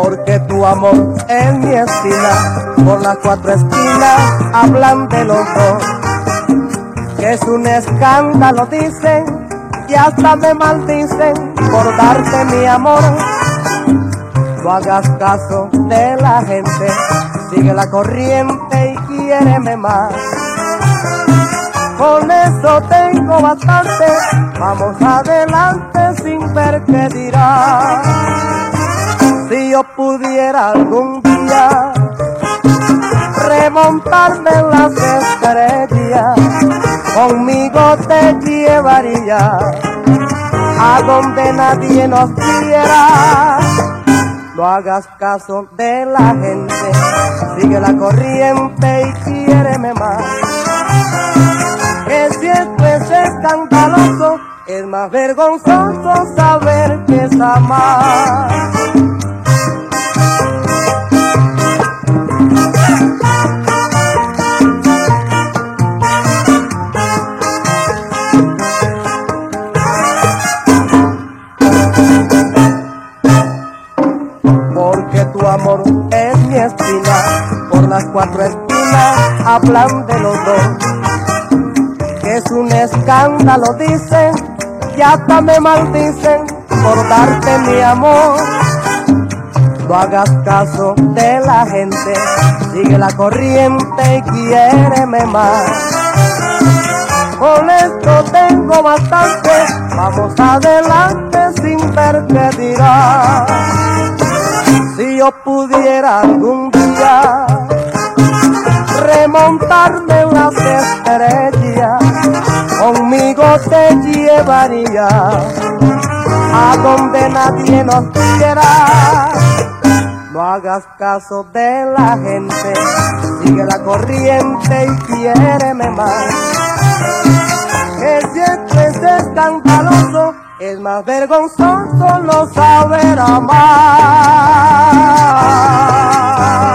porque tu amor es mi espina. Por las cuatro esquinas hablan de los dos, que es un escándalo dicen, y hasta me maldicen por darte mi amor. No hagas caso de la gente, sigue la corriente y quiéreme más. Con eso tengo bastante, vamos adelante sin ver qué dirá. Si yo pudiera algún día remontarme en las estrellas, conmigo te llevaría a donde nadie nos quiera. No hagas caso de la gente, sigue la corriente y quiéreme más. Que si esto es escandaloso, es más vergonzoso saber que es amar. Porque tu amor es mi espina, por las cuatro esquinas hablan de los dos, que es un escándalo dicen, y hasta me maldicen por darte mi amor. No hagas caso de la gente, sigue la corriente y quiéreme más. Con esto tengo bastante, vamos adelante sin ver qué dirá. Si yo pudiera algún día remontarme en las estrellas, conmigo te llevaría a donde nadie nos quiera. No hagas caso de la gente, sigue la corriente y quiéreme más. Que si esto es escandaloso, es más vergonzoso no saber amar.